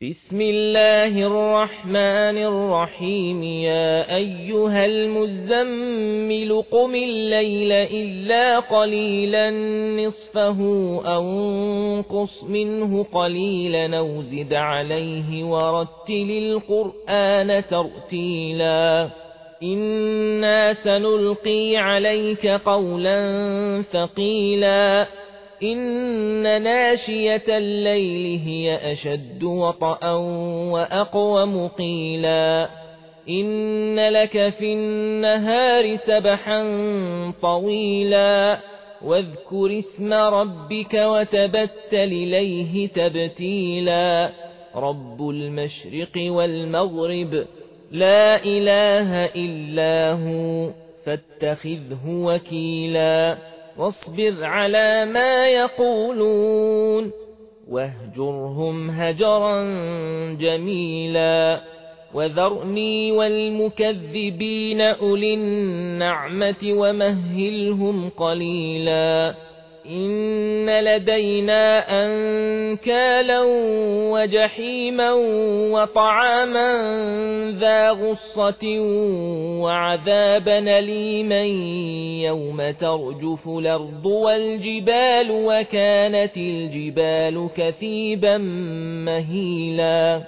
بسم الله الرحمن الرحيم يا أيها المزمل قم الليل إلا قليلا نصفه أو انقص منه قليلا أو زد عليه ورتل القرآن ترتيلا إنا سنلقي عليك قولا ثقيلا إن ناشية الليل هي أشد وطئا وأقوم قيلا إن لك في النهار سبحا طويلا واذكر اسم ربك وتبتل إليه تبتيلا رب المشرق والمغرب لا إله إلا هو فاتخذه وكيلا واصبر على ما يقولون واهجرهم هجرا جميلا وذرني والمكذبين أولي النعمة ومهلهم قليلا إن لدينا أنكالا وجحيما وطعاما ذا غصة وعذابا أليما يوم ترجف الأرض والجبال وكانت الجبال كثيبا مهيلا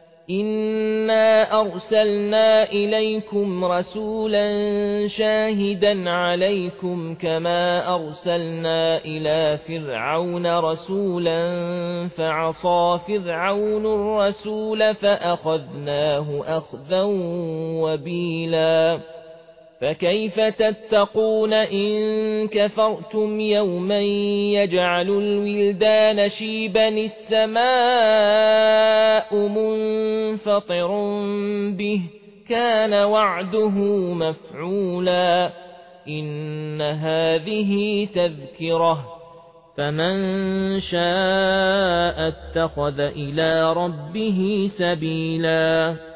إنا أرسلنا إليكم رسولا شاهدا عليكم كما أرسلنا إلى فرعون رسولا فعصى فرعون الرسول فأخذناه أخذا وبيلا فكيف تتقون إن كفرتم يوما يجعل الولدان شيبا السماء منفطر به كان وعده مفعولا إن هذه تذكرة فمن شاء اتخذ إلى ربه سبيلا